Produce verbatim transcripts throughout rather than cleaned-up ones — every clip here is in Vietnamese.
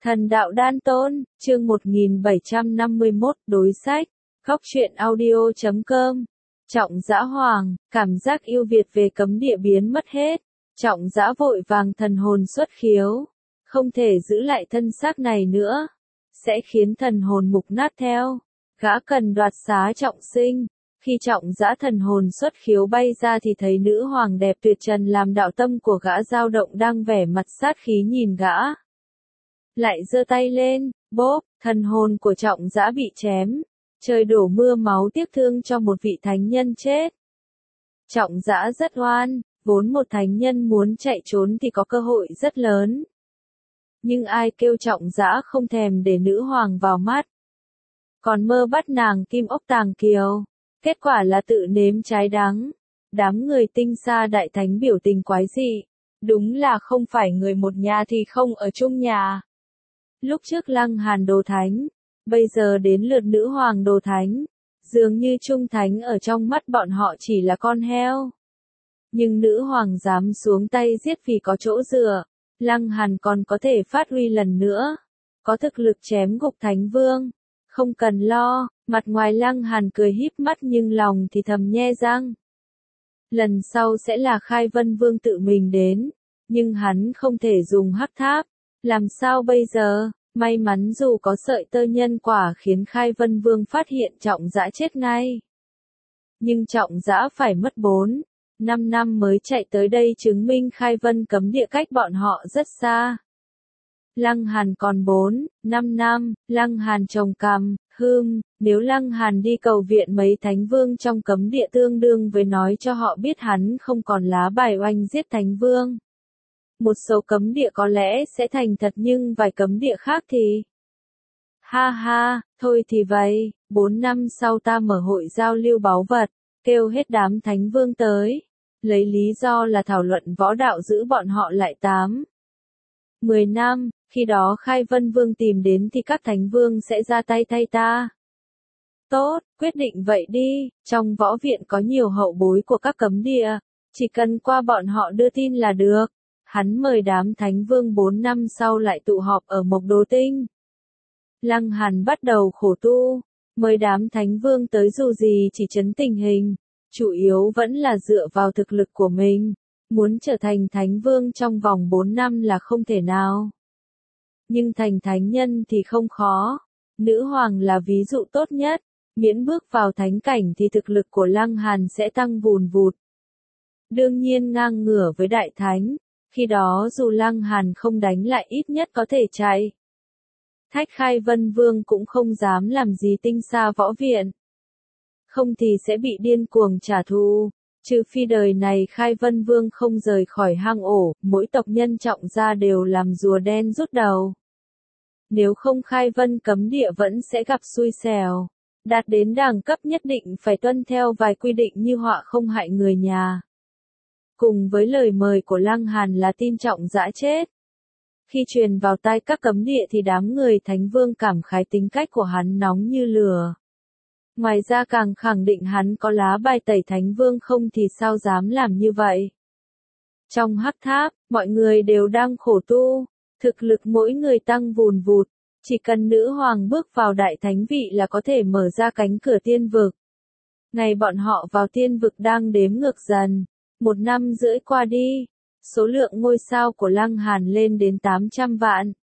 Thần đạo đan tôn, chương một nghìn bảy trăm năm mươi mốt, đối sách, góc truyện audio chấm com. Trọng Dã Hoàng, cảm giác yêu Việt về cấm địa biến mất hết. Trọng Dã vội vàng thần hồn xuất khiếu, không thể giữ lại thân xác này nữa, sẽ khiến thần hồn mục nát theo. Gã cần đoạt xá trọng sinh. Khi Trọng Dã thần hồn xuất khiếu bay ra thì thấy nữ hoàng đẹp tuyệt trần làm đạo tâm của gã dao động đang vẻ mặt sát khí nhìn gã. Lại giơ tay lên, bốp, thần hồn của Trọng Dã bị chém. Trời đổ mưa máu tiếc thương cho một vị thánh nhân chết. Trọng Dã rất oan, vốn một thánh nhân muốn chạy trốn thì có cơ hội rất lớn. Nhưng ai kêu Trọng Dã không thèm để nữ hoàng vào mắt. Còn mơ bắt nàng kim ốc tàng kiều. Kết quả là tự nếm trái đắng. Đám người tinh xa đại thánh biểu tình quái dị. Đúng là không phải người một nhà thì không ở chung nhà. Lúc trước Lăng Hàn đồ thánh, bây giờ đến lượt nữ hoàng đồ thánh. Dường như trung thánh ở trong mắt bọn họ chỉ là con heo. Nhưng nữ hoàng dám xuống tay giết vì có chỗ dựa. Lăng Hàn còn có thể phát huy lần nữa. Có thực lực chém gục thánh vương. Không cần lo, mặt ngoài Lăng Hàn cười híp mắt nhưng lòng thì thầm nhe răng. Lần sau sẽ là Khai Vân Vương tự mình đến, nhưng hắn không thể dùng hắc tháp. Làm sao bây giờ? May mắn dù có sợi tơ nhân quả khiến Khai Vân Vương phát hiện Trọng Dã chết ngay. Nhưng Trọng Dã phải mất bốn, năm năm mới chạy tới đây chứng minh Khai Vân cấm địa cách bọn họ rất xa. Lăng Hàn còn bốn, năm năm, Lăng Hàn trồng cằm, hừm, nếu Lăng Hàn đi cầu viện mấy thánh vương trong cấm địa tương đương với nói cho họ biết hắn không còn lá bài oanh giết thánh vương. Một số cấm địa có lẽ sẽ thành thật nhưng vài cấm địa khác thì... Ha ha, thôi thì vậy, bốn năm sau ta mở hội giao lưu báu vật, kêu hết đám thánh vương tới. Lấy lý do là thảo luận võ đạo giữ bọn họ lại tám. Mười năm, khi đó Khai Vân Vương tìm đến thì các thánh vương sẽ ra tay thay ta. Tốt, quyết định vậy đi, trong võ viện có nhiều hậu bối của các cấm địa, chỉ cần qua bọn họ đưa tin là được. Hắn mời đám thánh vương bốn năm sau lại tụ họp ở Mộc Đồ Tinh. Lăng Hàn bắt đầu khổ tu, mời đám thánh vương tới dù gì chỉ trấn tình hình, chủ yếu vẫn là dựa vào thực lực của mình. Muốn trở thành thánh vương trong vòng bốn năm là không thể nào. Nhưng thành thánh nhân thì không khó. Nữ hoàng là ví dụ tốt nhất. Miễn bước vào thánh cảnh thì thực lực của Lăng Hàn sẽ tăng vùn vụt. Đương nhiên ngang ngửa với đại thánh. Khi đó dù Lăng Hàn không đánh lại ít nhất có thể chạy. Thách Khai Vân Vương cũng không dám làm gì tinh xa võ viện. Không thì sẽ bị điên cuồng trả thù. Trừ phi đời này Khai Vân Vương không rời khỏi hang ổ, mỗi tộc nhân Trọng gia đều làm rùa đen rút đầu. Nếu không Khai Vân cấm địa vẫn sẽ gặp xui xẻo. Đạt đến đẳng cấp nhất định phải tuân theo vài quy định như họa không hại người nhà. Cùng với lời mời của Lăng Hàn là tin Trọng Dã chết. Khi truyền vào tai các cấm địa thì đám người thánh vương cảm khái tính cách của hắn nóng như lửa. Ngoài ra càng khẳng định hắn có lá bài tẩy thánh vương không thì sao dám làm như vậy. Trong hắc tháp, mọi người đều đang khổ tu, thực lực mỗi người tăng vùn vụt, chỉ cần nữ hoàng bước vào đại thánh vị là có thể mở ra cánh cửa tiên vực. Ngày bọn họ vào tiên vực đang đếm ngược dần, một năm rưỡi qua đi, số lượng ngôi sao của Lăng Hàn lên đến tám trăm vạn.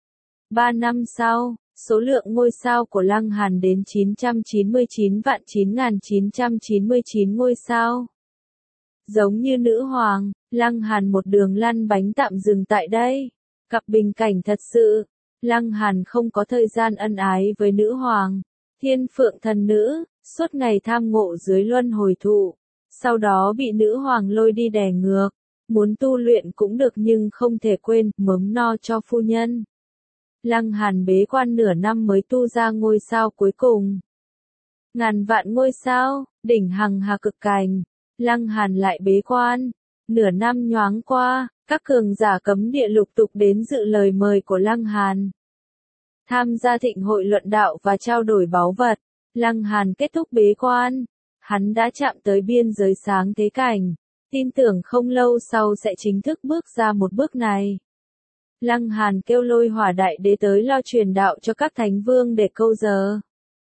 Ba năm sau, số lượng ngôi sao của Lăng Hàn đến chín trăm chín mươi chín vạn chín nghìn chín trăm chín mươi chín ngôi sao. Giống như nữ hoàng, Lăng Hàn một đường lăn bánh tạm dừng tại đây. Cặp bình cảnh thật sự, Lăng Hàn không có thời gian ân ái với nữ hoàng, thiên phượng thần nữ, suốt ngày tham ngộ dưới luân hồi thụ. Sau đó bị nữ hoàng lôi đi đè ngược, muốn tu luyện cũng được nhưng không thể quên, mớm no cho phu nhân. Lăng Hàn bế quan nửa năm mới tu ra ngôi sao cuối cùng. Ngàn vạn ngôi sao, đỉnh hằng hà cực cảnh. Lăng Hàn lại bế quan. Nửa năm nhoáng qua, các cường giả cấm địa lục tục đến dự lời mời của Lăng Hàn. Tham gia thịnh hội luận đạo và trao đổi báu vật. Lăng Hàn kết thúc bế quan. Hắn đã chạm tới biên giới sáng thế cảnh. Tin tưởng không lâu sau sẽ chính thức bước ra một bước này. Lăng Hàn kêu Lôi Hỏa Đại Đế tới lo truyền đạo cho các thánh vương để câu giờ.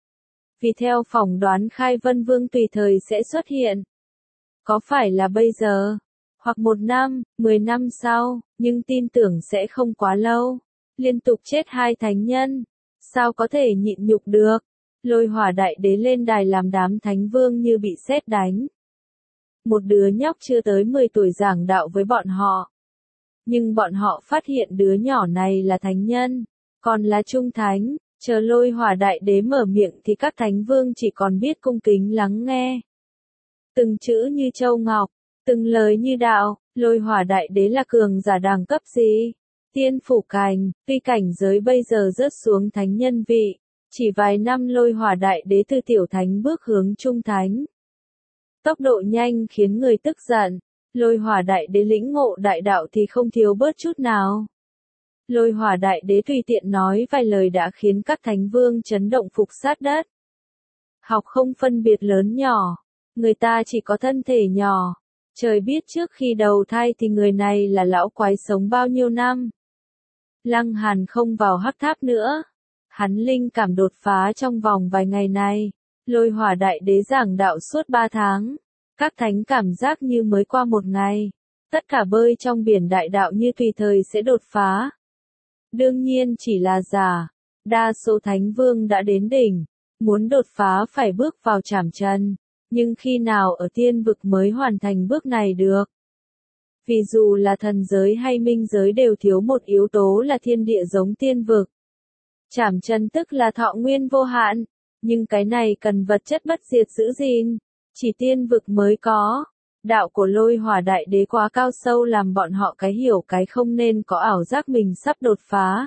Vì theo phỏng đoán Khai Vân Vương tùy thời sẽ xuất hiện. Có phải là bây giờ, hoặc một năm, mười năm sau, nhưng tin tưởng sẽ không quá lâu. Liên tục chết hai thánh nhân, sao có thể nhịn nhục được. Lôi Hỏa Đại Đế lên đài làm đám thánh vương như bị sét đánh. Một đứa nhóc chưa tới mười tuổi giảng đạo với bọn họ. Nhưng bọn họ phát hiện đứa nhỏ này là thánh nhân, còn là trung thánh. Chờ Lôi Hỏa Đại Đế mở miệng thì các thánh vương chỉ còn biết cung kính lắng nghe. Từng chữ như châu ngọc, từng lời như đạo. Lôi Hỏa Đại Đế là cường giả đẳng cấp gì? Tiên phủ cảnh, tuy cảnh giới bây giờ rớt xuống thánh nhân vị. Chỉ vài năm Lôi Hỏa Đại Đế từ tiểu thánh bước hướng trung thánh. Tốc độ nhanh khiến người tức giận. Lôi Hỏa Đại Đế lĩnh ngộ đại đạo thì không thiếu bớt chút nào. Lôi Hỏa Đại Đế tùy tiện nói vài lời đã khiến các thánh vương chấn động phục sát đất. Học không phân biệt lớn nhỏ, người ta chỉ có thân thể nhỏ. Trời biết trước khi đầu thai thì người này là lão quái sống bao nhiêu năm. Lăng Hàn không vào hắc tháp nữa. Hắn linh cảm đột phá trong vòng vài ngày này. Lôi Hỏa Đại Đế giảng đạo suốt ba tháng. Các thánh cảm giác như mới qua một ngày. Tất cả bơi trong biển đại đạo như tùy thời sẽ đột phá. Đương nhiên chỉ là giả. Đa số thánh vương đã đến đỉnh. Muốn đột phá phải bước vào trảm chân. Nhưng khi nào ở tiên vực mới hoàn thành bước này được? Vì dù là thần giới hay minh giới đều thiếu một yếu tố là thiên địa giống tiên vực. Trảm chân tức là thọ nguyên vô hạn. Nhưng cái này cần vật chất bất diệt giữ gìn. Chỉ tiên vực mới có. Đạo của Lôi Hỏa Đại Đế quá cao sâu làm bọn họ cái hiểu cái không nên có ảo giác mình sắp đột phá.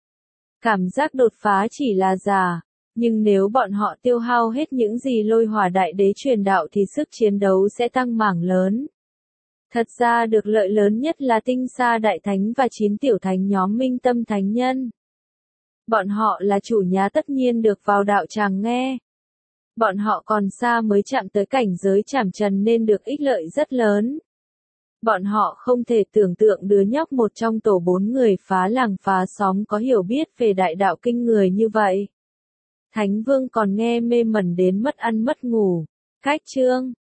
Cảm giác đột phá chỉ là giả. Nhưng nếu bọn họ tiêu hao hết những gì Lôi Hỏa Đại Đế truyền đạo thì sức chiến đấu sẽ tăng mảng lớn. Thật ra được lợi lớn nhất là Tinh Sa Đại Thánh và chín tiểu thánh nhóm Minh Tâm Thánh Nhân. Bọn họ là chủ nhà tất nhiên được vào đạo tràng nghe. Bọn họ còn xa mới chạm tới cảnh giới trảm trần nên được ích lợi rất lớn. Bọn họ không thể tưởng tượng đứa nhóc một trong tổ bốn người phá làng phá xóm có hiểu biết về đại đạo kinh người như vậy. Thánh Vương còn nghe mê mẩn đến mất ăn mất ngủ. Cách chương